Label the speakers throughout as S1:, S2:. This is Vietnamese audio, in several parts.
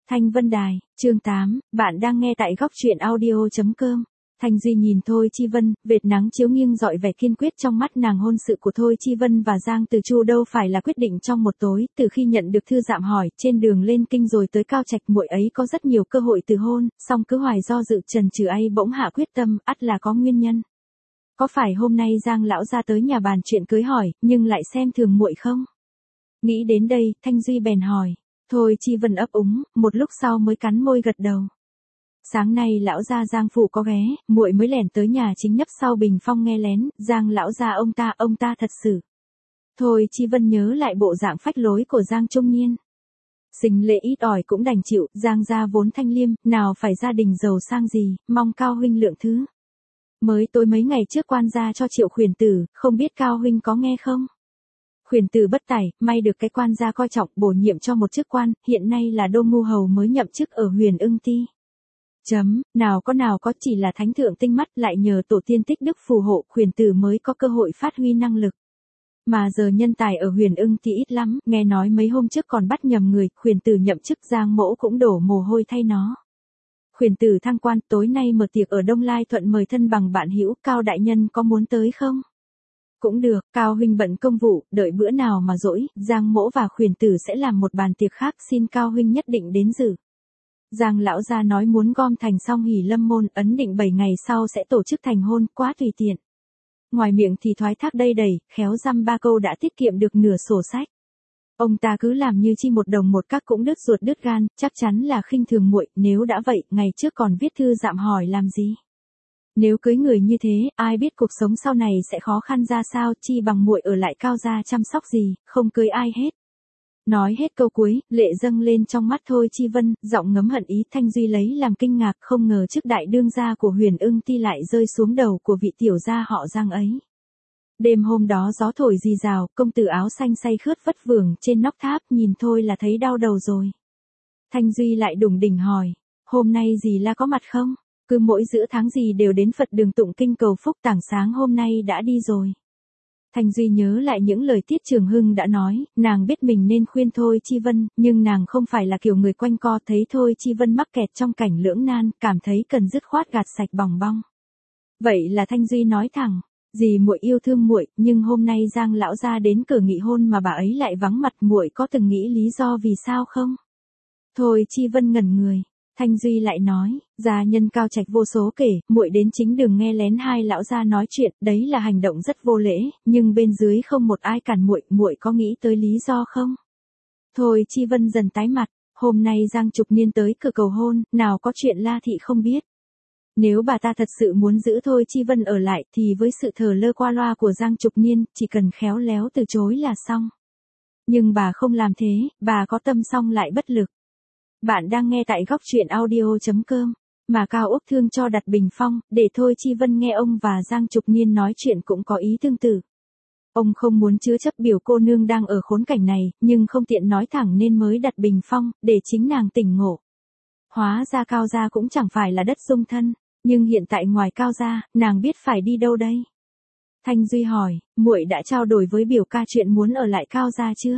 S1: Thanh Vân Đài, chương 8, bạn đang nghe tại góc truyện audio.com. Thanh Duy nhìn Thôi Chi Vân, vệt nắng chiếu nghiêng dọi vẻ kiên quyết trong mắt nàng. Hôn sự của Thôi Chi Vân và Giang Từ Chu đâu phải là quyết định trong một tối. Từ khi nhận được thư dạm hỏi, trên đường lên kinh rồi tới Cao Trạch, muội ấy có rất nhiều cơ hội từ hôn, song cứ hoài do dự chần chừ ấy bỗng hạ quyết tâm, ắt là có nguyên nhân. Có phải hôm nay Giang lão gia tới nhà bàn chuyện cưới hỏi, nhưng lại xem thường muội không? Nghĩ đến đây, Thanh Duy bèn hỏi. Thôi Chi Vân ấp úng, một lúc sau mới cắn môi gật đầu. Sáng nay lão gia Giang phủ có ghé, muội mới lẻn tới nhà chính nấp sau bình phong nghe lén. Giang lão gia ông ta thật sự. Thôi Chi Vân nhớ lại bộ dạng phách lối của Giang Trung Niên. Sinh lễ ít ỏi cũng đành chịu, Giang gia vốn thanh liêm, nào phải gia đình giàu sang gì, mong Cao huynh lượng thứ. Mới tối mấy ngày trước quan gia cho Triệu khuyển tử, không biết Cao huynh có nghe không? Khuyển tử bất tài, may được cái quan gia coi trọng, bổ nhiệm cho một chức quan, hiện nay là đô ngu hầu mới nhậm chức ở Huyền Ưng Ti. Nào có chỉ là thánh thượng tinh mắt, lại nhờ tổ tiên tích đức phù hộ, khuyển tử mới có cơ hội phát huy năng lực. Mà giờ nhân tài ở Huyền Ưng Ti ít lắm, nghe nói mấy hôm trước còn bắt nhầm người, khuyển tử nhậm chức Giang mỗ cũng đổ mồ hôi thay nó. Khuyển tử thăng quan, tối nay mở tiệc ở Đông Lai Thuận mời thân bằng bạn hữu, Cao đại nhân có muốn tới không? Cũng được, Cao huynh bận công vụ, đợi bữa nào mà rỗi, Giang mỗ và khuyển tử sẽ làm một bàn tiệc khác, xin Cao huynh nhất định đến dự. Giang lão gia nói muốn gom thành xong hỉ lâm môn, ấn định 7 ngày sau sẽ tổ chức thành hôn, quá tùy tiện. Ngoài miệng thì thoái thác đây đầy, khéo dăm ba câu đã tiết kiệm được nửa sổ sách. Ông ta cứ làm như chi một đồng một các cũng đứt ruột đứt gan, chắc chắn là khinh thường muội. Nếu đã vậy, ngày trước còn viết thư dạm hỏi làm gì? Nếu cưới người như thế, ai biết cuộc sống sau này sẽ khó khăn ra sao, chi bằng muội ở lại Cao gia chăm sóc gì, không cưới ai hết. Nói hết câu cuối, lệ dâng lên trong mắt Thôi Chi Vân, giọng ngấm hận ý. Thanh Duy lấy làm kinh ngạc, không ngờ chức đại đương gia của Huyền Ưng Ti lại rơi xuống đầu của vị tiểu gia họ Giang ấy. Đêm hôm đó gió thổi rì rào, công tử áo xanh say khướt vất vưởng trên nóc tháp, nhìn thôi là thấy đau đầu rồi. Thanh Duy lại đủng đỉnh hỏi, hôm nay dì la có mặt không? Cứ mỗi giữa tháng gì đều đến Phật đường tụng kinh cầu phúc, tảng sáng hôm nay đã đi rồi. Thanh Duy nhớ lại những lời Tiết Trường Hưng đã nói, nàng biết mình nên khuyên Thôi Chi Vân, nhưng nàng không phải là kiểu người quanh co. Thấy Thôi Chi Vân mắc kẹt trong cảnh lưỡng nan, cảm thấy cần dứt khoát gạt sạch bòng bong. Vậy là Thanh Duy nói thẳng, dì muội yêu thương muội, nhưng hôm nay Giang lão gia đến cửa nghị hôn mà bà ấy lại vắng mặt, muội có từng nghĩ lý do vì sao không? Thôi Chi Vân ngẩn người. Thanh Duy lại nói, gia nhân Cao Trạch vô số kể, muội đến chính đường nghe lén hai lão gia nói chuyện, đấy là hành động rất vô lễ, nhưng bên dưới không một ai cản muội, muội có nghĩ tới lý do không? Thôi Chi Vân dần tái mặt, hôm nay Giang Trục Niên tới cửa cầu hôn, nào có chuyện La thị không biết. Nếu bà ta thật sự muốn giữ Thôi Chi Vân ở lại thì với sự thờ lơ qua loa của Giang Trục Niên, chỉ cần khéo léo từ chối là xong. Nhưng bà không làm thế, bà có tâm song lại bất lực. Bạn đang nghe tại góc truyện audio.com, mà Cao Úc Thương cho đặt bình phong, để Thôi Chi Vân nghe ông và Giang Trục Niên nói chuyện cũng có ý tương tự. Ông không muốn chứa chấp biểu cô nương đang ở khốn cảnh này, nhưng không tiện nói thẳng nên mới đặt bình phong, để chính nàng tỉnh ngộ. Hóa ra Cao gia cũng chẳng phải là đất dung thân, nhưng hiện tại ngoài Cao gia, nàng biết phải đi đâu đây? Thanh Duy hỏi, muội đã trao đổi với biểu ca chuyện muốn ở lại Cao gia chưa?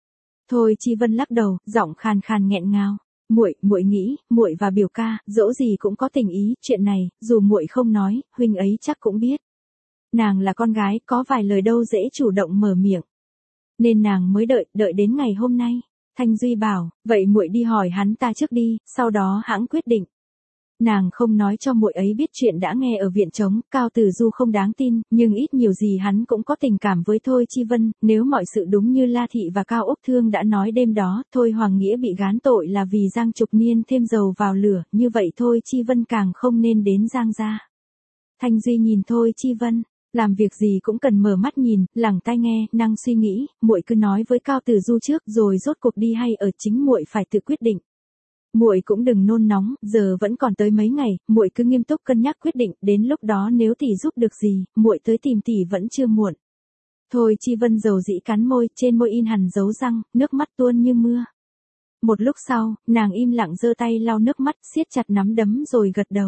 S1: Thôi Chi Vân lắc đầu, giọng khàn khàn nghẹn ngào. Muội nghĩ, muội và biểu ca, dẫu gì cũng có tình ý, chuyện này, dù muội không nói, huynh ấy chắc cũng biết. Nàng là con gái, có vài lời đâu dễ chủ động mở miệng. Nên nàng mới đợi đến ngày hôm nay. Thanh Duy bảo, vậy muội đi hỏi hắn ta trước đi, sau đó hãng quyết định. Nàng không nói cho muội ấy biết chuyện đã nghe ở viện trống, Cao Tử Du không đáng tin, nhưng ít nhiều gì hắn cũng có tình cảm với Thôi Chi Vân, nếu mọi sự đúng như La Thị và Cao Úc Thương đã nói đêm đó, Thôi Hoàng Nghĩa bị gán tội là vì Giang Trục Niên thêm dầu vào lửa, như vậy Thôi Chi Vân càng không nên đến Giang gia. Thanh Duy nhìn Thôi Chi Vân, làm việc gì cũng cần mở mắt nhìn, lẳng tai nghe, năng suy nghĩ, muội cứ nói với Cao Tử Du trước rồi rốt cuộc đi hay ở chính muội phải tự quyết định. Muội cũng đừng nôn nóng, giờ vẫn còn tới mấy ngày, muội cứ nghiêm túc cân nhắc quyết định, đến lúc đó nếu tỷ giúp được gì, muội tới tìm tỷ vẫn chưa muộn. Thôi Chi Vân dầu dĩ cắn môi, trên môi in hằn dấu răng, nước mắt tuôn như mưa. Một lúc sau, nàng im lặng giơ tay lau nước mắt, siết chặt nắm đấm rồi gật đầu.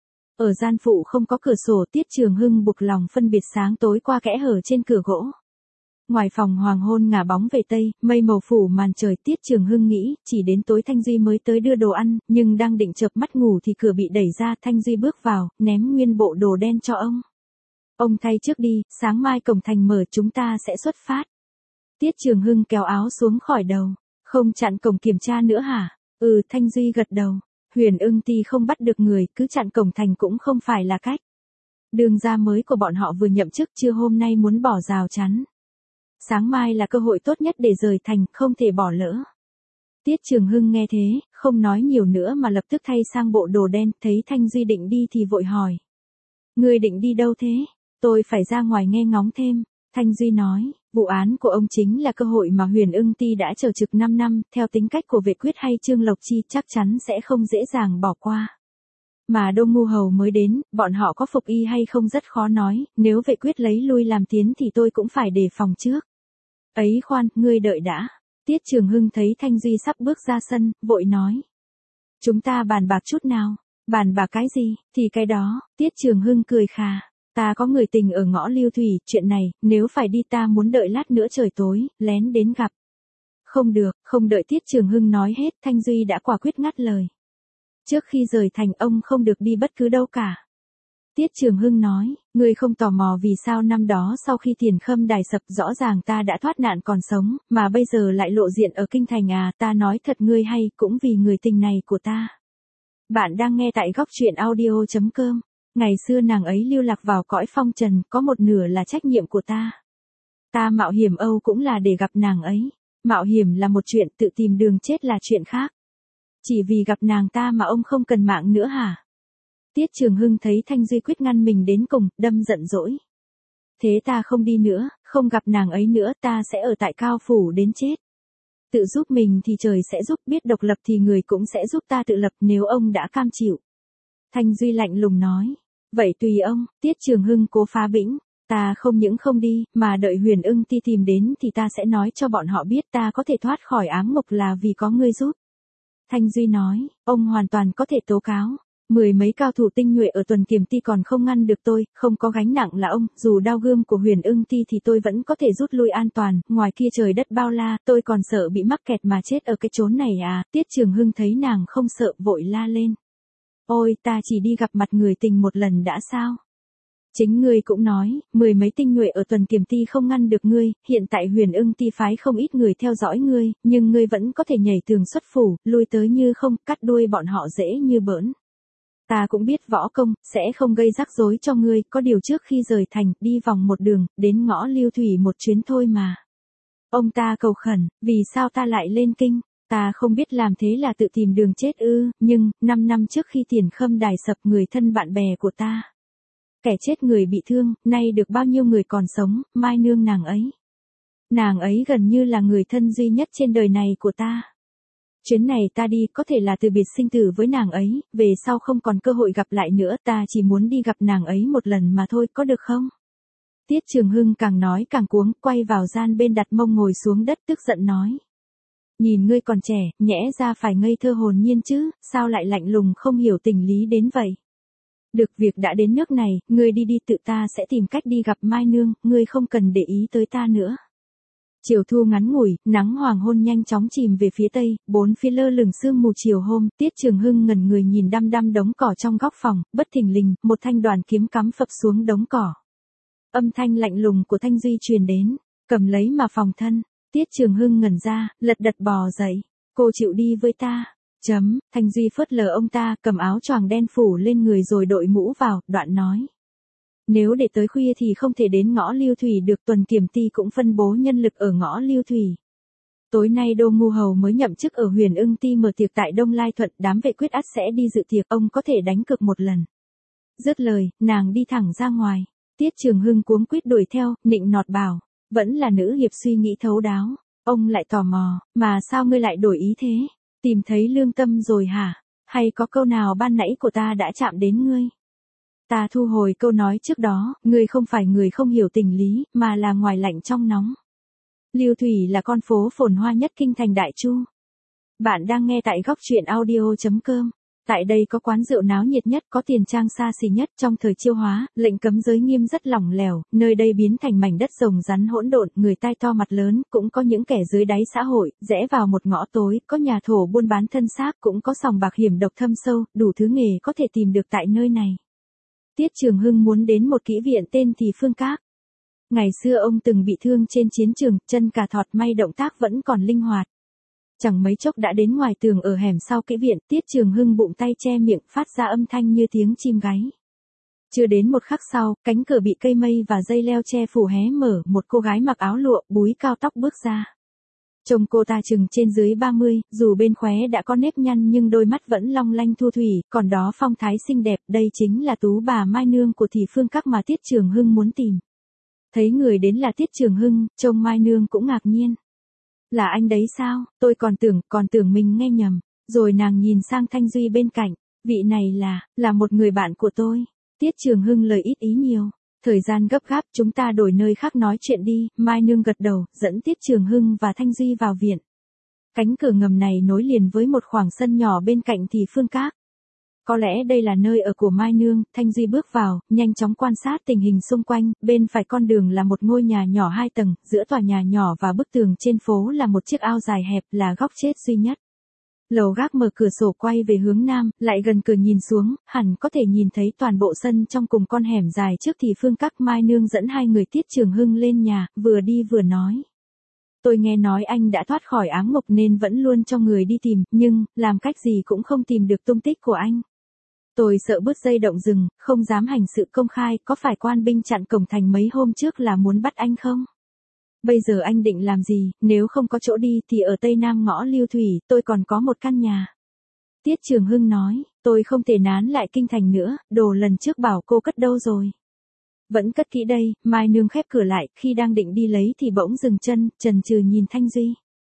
S1: Ở gian phụ không có cửa sổ, Tiết Trường Hưng buộc lòng phân biệt sáng tối qua kẽ hở trên cửa gỗ. Ngoài phòng hoàng hôn ngả bóng về tây, mây màu phủ màn trời. Tiết Trường Hưng nghĩ, chỉ đến tối Thanh Duy mới tới đưa đồ ăn, nhưng đang định chợp mắt ngủ thì cửa bị đẩy ra, Thanh Duy bước vào, ném nguyên bộ đồ đen cho ông. Ông thay trước đi, sáng mai cổng thành mở chúng ta sẽ xuất phát. Tiết Trường Hưng kéo áo xuống khỏi đầu. Không chặn cổng kiểm tra nữa hả? Ừ, Thanh Duy gật đầu. Huyền Ưng Ti không bắt được người, cứ chặn cổng thành cũng không phải là cách. Đường ra mới của bọn họ vừa nhậm chức, trưa hôm nay muốn bỏ rào chắn. Sáng mai là cơ hội tốt nhất để rời thành, không thể bỏ lỡ. Tiết Trường Hưng nghe thế, không nói nhiều nữa mà lập tức thay sang bộ đồ đen, thấy Thanh Duy định đi thì vội hỏi. Ngươi định đi đâu thế? Tôi phải ra ngoài nghe ngóng thêm. Thanh Duy nói, vụ án của ông chính là cơ hội mà Huyền Ưng Ti đã chờ trực 5 năm, theo tính cách của Vệ Quyết hay Trương Lộc Chi chắc chắn sẽ không dễ dàng bỏ qua. Mà Đô Ngu Hầu mới đến, bọn họ có phục y hay không rất khó nói, nếu Vệ Quyết lấy lui làm tiến thì tôi cũng phải đề phòng trước. Ấy khoan, ngươi đợi đã. Tiết Trường Hưng thấy Thanh Duy sắp bước ra sân, vội nói. Chúng ta bàn bạc chút nào. Bàn bạc cái gì, thì cái đó. Tiết Trường Hưng cười khà. Ta có người tình ở ngõ Lưu Thủy, chuyện này, nếu phải đi ta muốn đợi lát nữa trời tối, lén đến gặp. Không được, không đợi Tiết Trường Hưng nói hết, Thanh Duy đã quả quyết ngắt lời. Trước khi rời thành ông không được đi bất cứ đâu cả. Tiết Trường Hưng nói, ngươi không tò mò vì sao năm đó sau khi Tiền Khâm đài sập rõ ràng ta đã thoát nạn còn sống, mà bây giờ lại lộ diện ở kinh thành à, ta nói thật ngươi hay, cũng vì người tình này của ta. Bạn đang nghe tại góc truyện audio.com. Ngày xưa nàng ấy lưu lạc vào cõi phong trần, có một nửa là trách nhiệm của ta. Ta mạo hiểm Âu cũng là để gặp nàng ấy. Mạo hiểm là một chuyện, tự tìm đường chết là chuyện khác. Chỉ vì gặp nàng ta mà ông không cần mạng nữa hả? Tiết Trường Hưng thấy Thanh Duy quyết ngăn mình đến cùng, đâm giận dỗi. Thế ta không đi nữa, không gặp nàng ấy nữa, ta sẽ ở tại Cao Phủ đến chết. Tự giúp mình thì trời sẽ giúp, biết độc lập thì người cũng sẽ giúp ta tự lập nếu ông đã cam chịu. Thanh Duy lạnh lùng nói. Vậy tùy ông. Tiết Trường Hưng cố phá bĩnh. Ta không những không đi, mà đợi Huyền Ưng Ti tìm đến thì ta sẽ nói cho bọn họ biết ta có thể thoát khỏi ám ngục là vì có ngươi giúp. Thanh Duy nói, ông hoàn toàn có thể tố cáo. 10 mấy cao thủ tinh nhuệ ở Tuần Kiểm Ti còn không ngăn được tôi, không có gánh nặng là ông, dù đao gươm của Huyền Ưng Ti thì tôi vẫn có thể rút lui an toàn, ngoài kia trời đất bao la, tôi còn sợ bị mắc kẹt mà chết ở cái chốn này à. Tiết Trường Hưng thấy nàng không sợ, vội la lên. Ôi, ta chỉ đi gặp mặt người tình một lần đã sao? Chính ngươi cũng nói, 10 mấy tinh nhuệ ở Tuần Kiểm Ti không ngăn được ngươi, hiện tại Huyền Ưng Ti phái không ít người theo dõi ngươi, nhưng ngươi vẫn có thể nhảy tường xuất phủ, lui tới như không, cắt đuôi bọn họ dễ như bỡn. Ta cũng biết võ công, sẽ không gây rắc rối cho ngươi, có điều trước khi rời thành, đi vòng một đường, đến ngõ Lưu Thủy một chuyến thôi mà. Ông ta cầu khẩn, vì sao ta lại lên kinh? Ta không biết làm thế là tự tìm đường chết ư, nhưng, 5 năm trước khi Tiền Khâm đài sập người thân bạn bè của ta. Kẻ chết người bị thương, nay được bao nhiêu người còn sống, mai nương nàng ấy. Nàng ấy gần như là người thân duy nhất trên đời này của ta. Chuyến này ta đi có thể là từ biệt sinh tử với nàng ấy, về sau không còn cơ hội gặp lại nữa, ta chỉ muốn đi gặp nàng ấy một lần mà thôi, có được không? Tiết Trường Hưng càng nói càng cuống, quay vào gian bên đặt mông ngồi xuống đất tức giận nói. Nhìn ngươi còn trẻ, nhẽ ra phải ngây thơ hồn nhiên chứ, sao lại lạnh lùng không hiểu tình lý đến vậy? Được, việc đã đến nước này, ngươi đi đi, tự ta sẽ tìm cách đi gặp Mai Nương, ngươi không cần để ý tới ta nữa. Chiều thu ngắn ngủi, nắng hoàng hôn nhanh chóng chìm về phía tây, bốn phía lơ lửng sương mù chiều hôm, Tiết Trường Hưng ngẩn người nhìn đăm đăm đống cỏ trong góc phòng, bất thình lình, một thanh đoàn kiếm cắm phập xuống đống cỏ. Âm thanh lạnh lùng của Thanh Duy truyền đến, cầm lấy mà phòng thân. Tiết Trường Hưng ngẩn ra, lật đật bò dậy. Cô chịu đi với ta. Thanh Duy phớt lờ ông ta, cầm áo choàng đen phủ lên người rồi đội mũ vào, đoạn nói. Nếu để tới khuya thì không thể đến ngõ Lưu Thủy được, Tuần Kiểm Ti cũng phân bố nhân lực ở ngõ Lưu Thủy. Tối nay Đô Ngu Hầu mới nhậm chức ở Huyền Ưng Ti mở tiệc tại Đông Lai Thuận, đám vệ quyết ắt sẽ đi dự tiệc, ông có thể đánh cược một lần. Dứt lời, nàng đi thẳng ra ngoài. Tiết Trường Hưng cuống quýt đuổi theo, nịnh nọt bảo. Vẫn là nữ hiệp suy nghĩ thấu đáo. Ông lại tò mò, mà sao ngươi lại đổi ý thế? Tìm thấy lương tâm rồi hả? Hay có câu nào ban nãy của ta đã chạm đến ngươi? Ta thu hồi câu nói trước đó, ngươi không phải người không hiểu tình lý, mà là ngoài lạnh trong nóng. Lưu Thủy là con phố phồn hoa nhất kinh thành Đại Chu. Bạn đang nghe tại góc truyện audio.com. Tại đây có quán rượu náo nhiệt nhất, có tiền trang xa xỉ nhất. Trong thời Chiêu Hóa, lệnh cấm giới nghiêm rất lỏng lẻo, nơi đây biến thành mảnh đất rồng rắn hỗn độn, người tai to mặt lớn, cũng có những kẻ dưới đáy xã hội, rẽ vào một ngõ tối, có nhà thổ buôn bán thân xác, cũng có sòng bạc hiểm độc thâm sâu, đủ thứ nghề có thể tìm được tại nơi này. Tiết Trường Hưng muốn đến một kỹ viện tên Thì Phương Các. Ngày xưa ông từng bị thương trên chiến trường, chân cà thọt, may động tác vẫn còn linh hoạt. Chẳng mấy chốc đã đến ngoài tường ở hẻm sau kỹ viện, Tiết Trường Hưng bụng tay che miệng, phát ra âm thanh như tiếng chim gáy. Chưa đến một khắc sau, cánh cửa bị cây mây và dây leo che phủ hé mở, một cô gái mặc áo lụa, búi cao tóc bước ra. Trông cô ta chừng trên dưới 30, dù bên khóe đã có nếp nhăn nhưng đôi mắt vẫn long lanh thu thủy, còn đó phong thái xinh đẹp, đây chính là tú bà Mai Nương của Thì Phương Các mà Tiết Trường Hưng muốn tìm. Thấy người đến là Tiết Trường Hưng, trông Mai Nương cũng ngạc nhiên. Là anh đấy sao, tôi còn tưởng mình nghe nhầm. Rồi nàng nhìn sang Thanh Duy bên cạnh, vị này là một người bạn của tôi. Tiết Trường Hưng lời ít ý nhiều. Thời gian gấp gáp, chúng ta đổi nơi khác nói chuyện đi. Mai Nương gật đầu, dẫn Tiết Trường Hưng và Thanh Duy vào viện. Cánh cửa ngầm này nối liền với một khoảng sân nhỏ bên cạnh Thì Phương Các. Có lẽ đây là nơi ở của Mai Nương. Thanh Duy bước vào, nhanh chóng quan sát tình hình xung quanh, bên phải con đường là một ngôi nhà nhỏ 2 tầng, giữa tòa nhà nhỏ và bức tường trên phố là một chiếc ao dài hẹp, là góc chết duy nhất. Lầu gác mở cửa sổ quay về hướng nam, lại gần cửa nhìn xuống, hẳn có thể nhìn thấy toàn bộ sân trong cùng con hẻm dài trước Thì Phương Các. Mai Nương dẫn hai người Tiết Trường Hưng lên nhà, vừa đi vừa nói. Tôi nghe nói anh đã thoát khỏi ám ngục nên vẫn luôn cho người đi tìm, nhưng, làm cách gì cũng không tìm được tung tích của anh. Tôi sợ bứt dây động rừng, không dám hành sự công khai, có phải quan binh chặn cổng thành mấy hôm trước là muốn bắt anh không? Bây giờ anh định làm gì, nếu không có chỗ đi thì ở Tây Nam ngõ Lưu Thủy, tôi còn có một căn nhà. Tiết Trường Hưng nói, tôi không thể nán lại kinh thành nữa, đồ lần trước bảo cô cất đâu rồi? Vẫn cất kỹ đây. Mai Nương khép cửa lại, khi đang định đi lấy thì bỗng dừng chân, chần chừ nhìn Thanh Duy.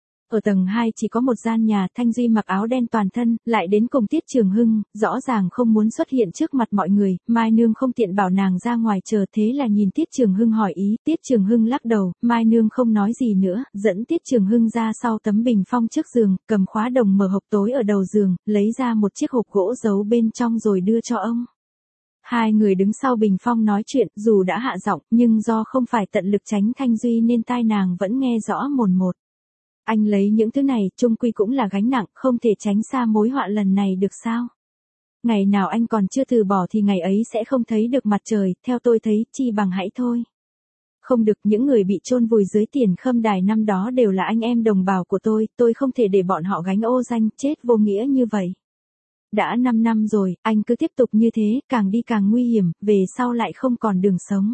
S1: Ở tầng 2 chỉ có một gian nhà, Thanh Duy mặc áo đen toàn thân, lại đến cùng Tiết Trường Hưng, rõ ràng không muốn xuất hiện trước mặt mọi người. Mai Nương không tiện bảo nàng ra ngoài chờ, thế là nhìn Tiết Trường Hưng hỏi ý. Tiết Trường Hưng lắc đầu, Mai Nương không nói gì nữa, dẫn Tiết Trường Hưng ra sau tấm bình phong trước giường, cầm khóa đồng mở hộp tối ở đầu giường, lấy ra một chiếc hộp gỗ giấu bên trong rồi đưa cho ông. Hai người đứng sau bình phong nói chuyện, dù đã hạ giọng, nhưng do không phải tận lực tránh Thanh Duy nên tai nàng vẫn nghe rõ mồn một. Anh lấy những thứ này, chung quy cũng là gánh nặng, không thể tránh xa mối họa lần này được sao? Ngày nào anh còn chưa từ bỏ thì ngày ấy sẽ không thấy được mặt trời, theo tôi thấy, chi bằng hãy thôi. Không được, những người bị chôn vùi dưới Tiền Khâm Đài năm đó đều là anh em đồng bào của tôi không thể để bọn họ gánh ô danh, chết vô nghĩa như vậy. Đã 5 năm rồi, anh cứ tiếp tục như thế, càng đi càng nguy hiểm, về sau lại không còn đường sống.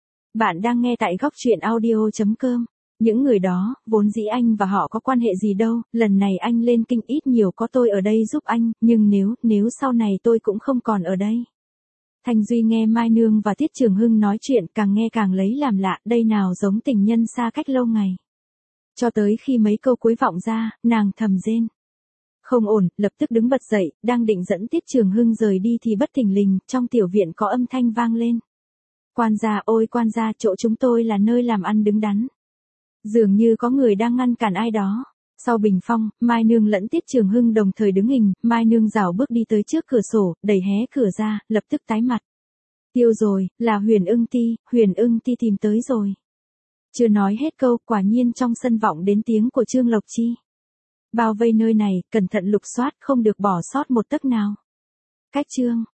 S1: Bạn đang nghe tại góc truyện audio.com. Những người đó, vốn dĩ anh và họ có quan hệ gì đâu, lần này anh lên kinh ít nhiều có tôi ở đây giúp anh, nhưng nếu sau này tôi cũng không còn ở đây. Thanh Duy nghe Mai Nương và Tiết Trường Hưng nói chuyện càng nghe càng lấy làm lạ, đây nào giống tình nhân xa cách lâu ngày. Cho tới khi mấy câu cuối vọng ra, nàng thầm rên. Không ổn, lập tức đứng bật dậy, đang định dẫn Tiết Trường Hưng rời đi thì bất thình lình, trong tiểu viện có âm thanh vang lên. Quan gia, ôi quan gia, chỗ chúng tôi là nơi làm ăn đứng đắn. Dường như có người đang ngăn cản ai đó. Sau bình phong, Mai Nương lẫn Tiết Trường Hưng đồng thời đứng hình, Mai Nương rảo bước đi tới trước cửa sổ, đẩy hé cửa ra, lập tức tái mặt. Tiêu rồi, là Huyền Ưng Ti tìm tới rồi. Chưa nói hết câu, quả nhiên trong sân vọng đến tiếng của Trương Lộc Chi. Bao vây nơi này, cẩn thận lục soát, không được bỏ sót một tấc nào. Cách chương